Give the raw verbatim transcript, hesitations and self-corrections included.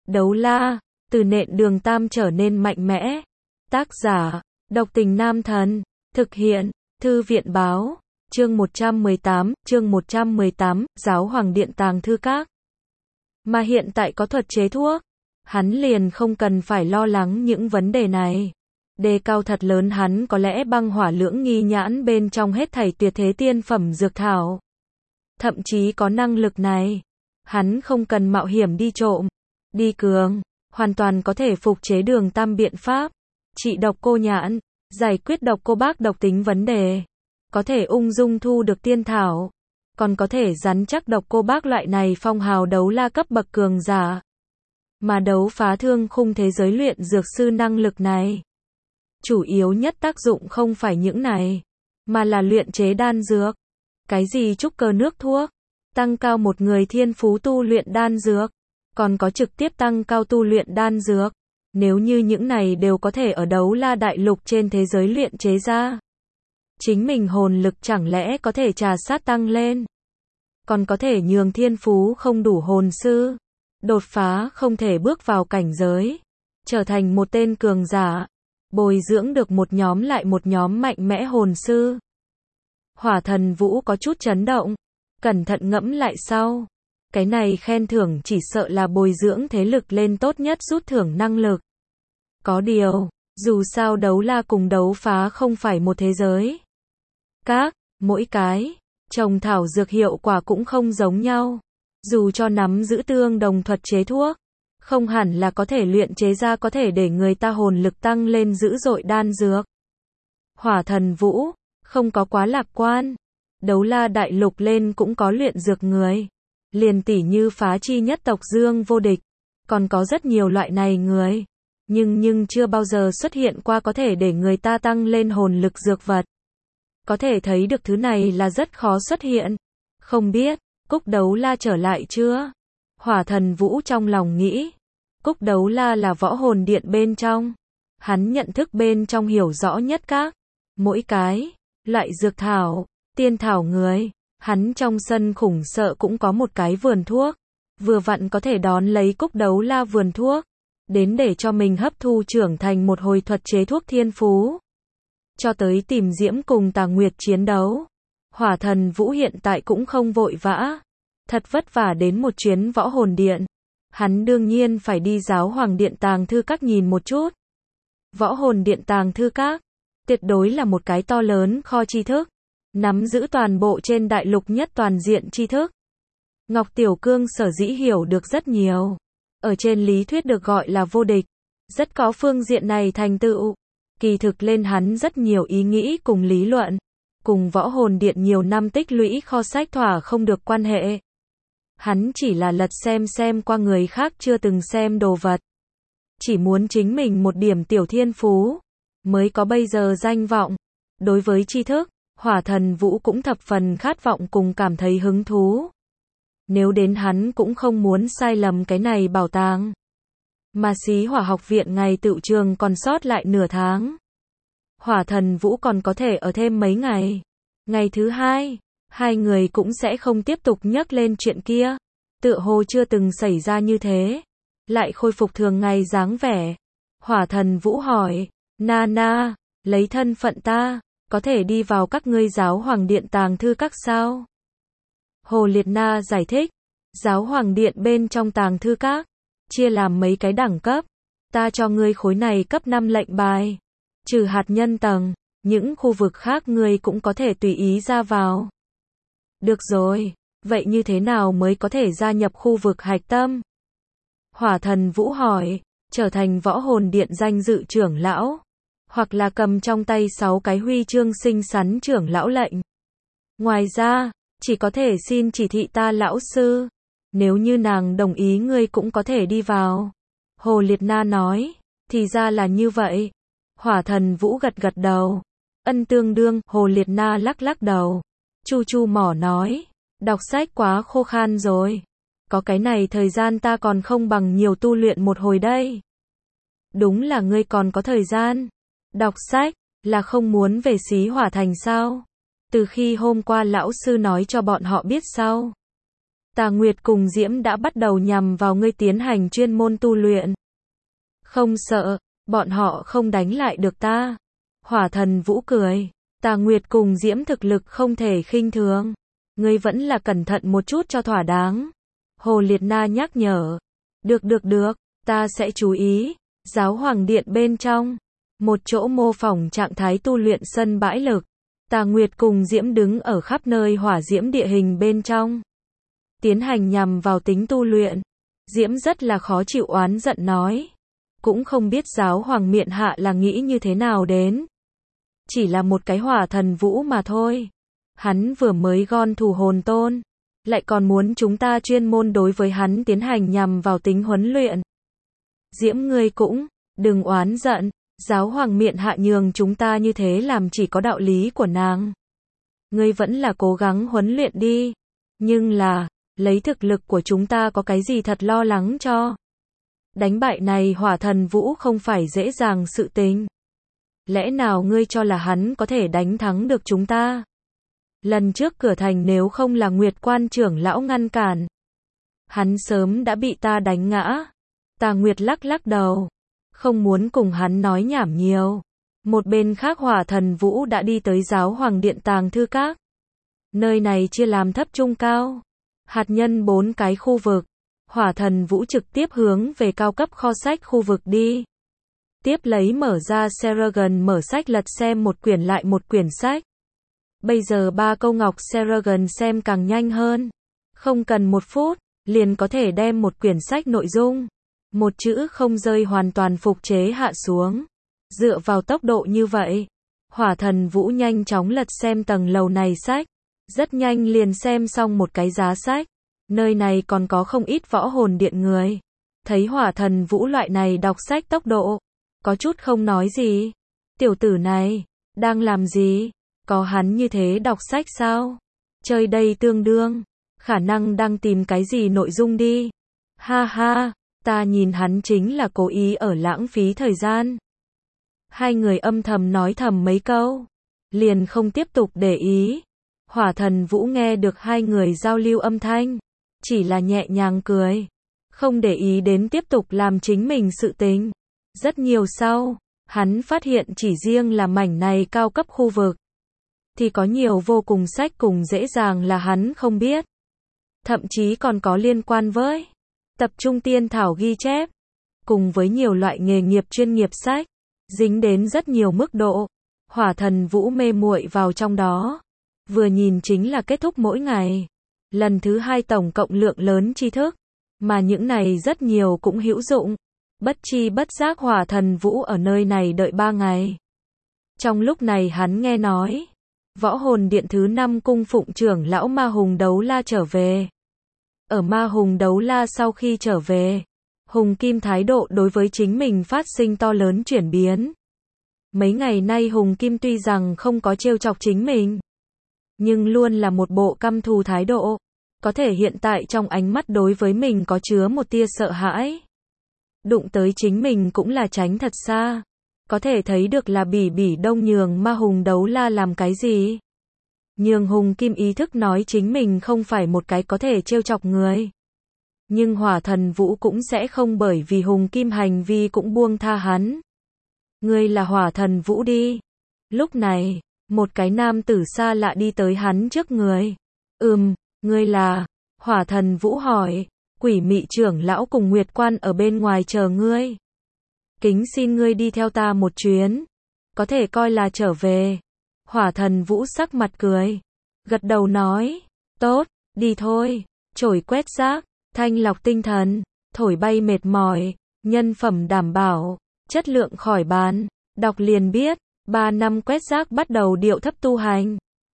Đấu la, từ nện đường tam trở nên mạnh mẽ. Tác giả, Độc Tình Nam Thần. Thực hiện, Thư viện báo. Chương một trăm mười tám, chương một trăm mười tám, Giáo Hoàng Điện Tàng Thư Các. Mà hiện tại có thuật chế thuốc, hắn liền không cần phải lo lắng những vấn đề này. Đề cao thật lớn hắn có lẽ băng hỏa lưỡng nghi nhãn bên trong hết thảy tuyệt thế tiên phẩm dược thảo. Thậm chí có năng lực này, hắn không cần mạo hiểm đi trộm, đi cường, hoàn toàn có thể phục chế đường tam biện pháp, trị độc cô nhãn, giải quyết độc cô bác độc tính vấn đề, có thể ung dung thu được tiên thảo, còn có thể rắn chắc độc cô bác loại này phong hào đấu la cấp bậc cường giả. Mà đấu phá thương khung thế giới luyện dược sư năng lực này, chủ yếu nhất tác dụng không phải những này, mà là luyện chế đan dược. Cái gì trúc cơ nước thuốc, tăng cao một người thiên phú tu luyện đan dược, còn có trực tiếp tăng cao tu luyện đan dược. Nếu như những này đều có thể ở đấu la đại lục trên thế giới luyện chế ra, chính mình hồn lực chẳng lẽ có thể trà sát tăng lên, còn có thể nhường thiên phú không đủ hồn sư đột phá không thể bước vào cảnh giới, trở thành một tên cường giả, bồi dưỡng được một nhóm lại một nhóm mạnh mẽ hồn sư. Hỏa Thần Vũ có chút chấn động, cẩn thận ngẫm lại sau, cái này khen thưởng chỉ sợ là bồi dưỡng thế lực lên tốt nhất rút thưởng năng lực. Có điều, dù sao đấu la cùng đấu phá không phải một thế giới. Các, mỗi cái, trồng thảo dược hiệu quả cũng không giống nhau. Dù cho nắm giữ tương đồng thuật chế thuốc, không hẳn là có thể luyện chế ra có thể để người ta hồn lực tăng lên dữ dội đan dược. Hỏa Thần Vũ, không có quá lạc quan. Đấu la đại lục lên cũng có luyện dược người. Liền tỉ như phá chi nhất tộc Dương Vô Địch. Còn có rất nhiều loại này người. Nhưng nhưng chưa bao giờ xuất hiện qua có thể để người ta tăng lên hồn lực dược vật. Có thể thấy được thứ này là rất khó xuất hiện. Không biết, Cúc Đấu La trở lại chưa? Hỏa Thần Vũ trong lòng nghĩ. Cúc Đấu La là võ hồn điện bên trong. Hắn nhận thức bên trong hiểu rõ nhất các, mỗi cái, loại dược thảo, tiên thảo người. Hắn trong sân khủng sợ cũng có một cái vườn thuốc. Vừa vặn có thể đón lấy Cúc Đấu La vườn thuốc. Đến để cho mình hấp thu trưởng thành một hồi thuật chế thuốc thiên phú. Cho tới tìm Diễm cùng Tà Nguyệt chiến đấu. Hỏa Thần Vũ hiện tại cũng không vội vã. Thật vất vả đến một chuyến võ hồn điện. Hắn đương nhiên phải đi Giáo Hoàng Điện Tàng Thư Các nhìn một chút. Võ hồn điện Tàng Thư Các, tuyệt đối là một cái to lớn kho tri thức. Nắm giữ toàn bộ trên đại lục nhất toàn diện tri thức. Ngọc Tiểu Cương sở dĩ hiểu được rất nhiều. Ở trên lý thuyết được gọi là vô địch. Rất có phương diện này thành tựu. Kỳ thực lên hắn rất nhiều ý nghĩ cùng lý luận. Cùng võ hồn điện nhiều năm tích lũy kho sách thỏa không được quan hệ. Hắn chỉ là lật xem xem qua người khác chưa từng xem đồ vật. Chỉ muốn chính mình một điểm tiểu thiên phú. Mới có bây giờ danh vọng. Đối với tri thức, Hỏa Thần Vũ cũng thập phần khát vọng cùng cảm thấy hứng thú. Nếu đến hắn cũng không muốn sai lầm cái này bảo tàng. Mà Xí Hỏa học viện ngày tựu trường còn sót lại nửa tháng. Hỏa Thần Vũ còn có thể ở thêm mấy ngày. Ngày thứ hai, hai người cũng sẽ không tiếp tục nhắc lên chuyện kia. Tựa hồ chưa từng xảy ra như thế. Lại khôi phục thường ngày dáng vẻ. Hỏa Thần Vũ hỏi, Na Na, lấy thân phận ta, có thể đi vào các ngươi Giáo Hoàng Điện Tàng Thư Các sao? Hồ Liệt Na giải thích, Giáo Hoàng Điện bên trong Tàng Thư Các, chia làm mấy cái đẳng cấp. Ta cho ngươi khối này cấp năm lệnh bài. Trừ hạt nhân tầng, những khu vực khác ngươi cũng có thể tùy ý ra vào. Được rồi, vậy như thế nào mới có thể gia nhập khu vực hạch tâm? Hỏa Thần Vũ hỏi, trở thành võ hồn điện danh dự trưởng lão, hoặc là cầm trong tay sáu cái huy chương xinh xắn trưởng lão lệnh. Ngoài ra, chỉ có thể xin chỉ thị ta lão sư. Nếu như nàng đồng ý ngươi cũng có thể đi vào. Hồ Liệt Na nói, thì ra là như vậy. Hỏa Thần Vũ gật gật đầu. Ân tương đương, Hồ Liệt Na lắc lắc đầu. Chu chu mỏ nói, đọc sách quá khô khan rồi. Có cái này thời gian ta còn không bằng nhiều tu luyện một hồi đây. Đúng là ngươi còn có thời gian. Đọc sách, là không muốn về Xí Hỏa Thành sao? Từ khi hôm qua lão sư nói cho bọn họ biết sau. Tà Nguyệt cùng Diễm đã bắt đầu nhằm vào ngươi tiến hành chuyên môn tu luyện. Không sợ, bọn họ không đánh lại được ta. Hỏa Thần Vũ cười. Tà Nguyệt cùng Diễm thực lực không thể khinh thường. Ngươi vẫn là cẩn thận một chút cho thỏa đáng. Hồ Liệt Na nhắc nhở. Được được được, ta sẽ chú ý. Giáo Hoàng Điện bên trong. Một chỗ mô phỏng trạng thái tu luyện sân bãi lực. Tà Nguyệt cùng Diễm đứng ở khắp nơi hỏa diễm địa hình bên trong. Tiến hành nhằm vào tính tu luyện. Diễm rất là khó chịu oán giận nói. Cũng không biết giáo hoàng miện hạ là nghĩ như thế nào đến. Chỉ là một cái hỏa thần vũ mà thôi. Hắn vừa mới gom thủ hồn tôn. Lại còn muốn chúng ta chuyên môn đối với hắn tiến hành nhằm vào tính huấn luyện. Diễm ngươi cũng, đừng oán giận. Giáo hoàng miện hạ nhường chúng ta như thế làm chỉ có đạo lý của nàng. Ngươi vẫn là cố gắng huấn luyện đi. Nhưng là, lấy thực lực của chúng ta có cái gì thật lo lắng cho. Đánh bại này hỏa thần vũ không phải dễ dàng sự tình. Lẽ nào ngươi cho là hắn có thể đánh thắng được chúng ta? Lần trước cửa thành nếu không là Nguyệt Quan trưởng lão ngăn cản. Hắn sớm đã bị ta đánh ngã. Tà Nguyệt lắc lắc đầu. Không muốn cùng hắn nói nhảm nhiều. Một bên khác hỏa thần vũ đã đi tới giáo hoàng điện tàng thư các. Nơi này chia làm thấp trung cao. Hạt nhân bốn cái khu vực. Hỏa thần vũ trực tiếp hướng về cao cấp kho sách khu vực đi. Tiếp lấy mở ra Seragon mở sách lật xem một quyển lại một quyển sách. Bây giờ ba câu ngọc Seragon xem càng nhanh hơn. Không cần một phút, liền có thể đem một quyển sách nội dung. Một chữ không rơi hoàn toàn phục chế hạ xuống. Dựa vào tốc độ như vậy, hỏa thần vũ nhanh chóng lật xem tầng lầu này sách. Rất nhanh liền xem xong một cái giá sách. Nơi này còn có không ít võ hồn điện người. Thấy hỏa thần vũ loại này đọc sách tốc độ. Có chút không nói gì. Tiểu tử này, đang làm gì? Có hắn như thế đọc sách sao? Chơi đây tương đương. Khả năng đang tìm cái gì nội dung đi. Ha ha, ta nhìn hắn chính là cố ý ở lãng phí thời gian. Hai người âm thầm nói thầm mấy câu. Liền không tiếp tục để ý. Hỏa thần vũ nghe được hai người giao lưu âm thanh. Chỉ là nhẹ nhàng cười. Không để ý đến tiếp tục làm chính mình sự tình. Rất nhiều sau, hắn phát hiện chỉ riêng là mảnh này cao cấp khu vực. Thì có nhiều vô cùng sách cùng dễ dàng là hắn không biết. Thậm chí còn có liên quan với tập trung tiên thảo ghi chép. Cùng với nhiều loại nghề nghiệp chuyên nghiệp sách. Dính đến rất nhiều mức độ. Hỏa thần vũ mê muội vào trong đó. Vừa nhìn chính là kết thúc mỗi ngày. Lần thứ hai tổng cộng lượng lớn tri thức. Mà những này rất nhiều cũng hữu dụng. Bất chi bất giác hỏa thần vũ ở nơi này đợi ba ngày. Trong lúc này hắn nghe nói. Võ hồn điện thứ năm cung phụng trưởng lão Ma Hùng Đấu La trở về. Ở Ma Hùng Đấu La sau khi trở về. Hùng Kim thái độ đối với chính mình phát sinh to lớn chuyển biến. Mấy ngày nay Hùng Kim tuy rằng không có trêu chọc chính mình. Nhưng luôn là một bộ căm thù thái độ. Có thể hiện tại trong ánh mắt đối với mình có chứa một tia sợ hãi. Đụng tới chính mình cũng là tránh thật xa. Có thể thấy được là bỉ bỉ đông nhường Ma Hùng Đấu La làm cái gì. Nhường Hùng Kim ý thức nói chính mình không phải một cái có thể trêu chọc người. Nhưng hỏa thần vũ cũng sẽ không bởi vì Hùng Kim hành vi cũng buông tha hắn. Ngươi là hỏa thần vũ đi. Lúc này, một cái nam tử xa lạ đi tới hắn trước người. Ừm, ngươi là, hỏa thần vũ hỏi. Quỷ mị trưởng lão cùng Nguyệt Quan ở bên ngoài chờ ngươi. Kính xin ngươi đi theo ta một chuyến. Có thể coi là trở về. Hỏa thần vũ sắc mặt cười. Gật đầu nói. Tốt, đi thôi. Chổi quét rác, thanh lọc tinh thần, thổi bay mệt mỏi, nhân phẩm đảm bảo, chất lượng khỏi bàn. Đọc liền biết. Ba năm quét rác bắt đầu điệu thấp tu hành.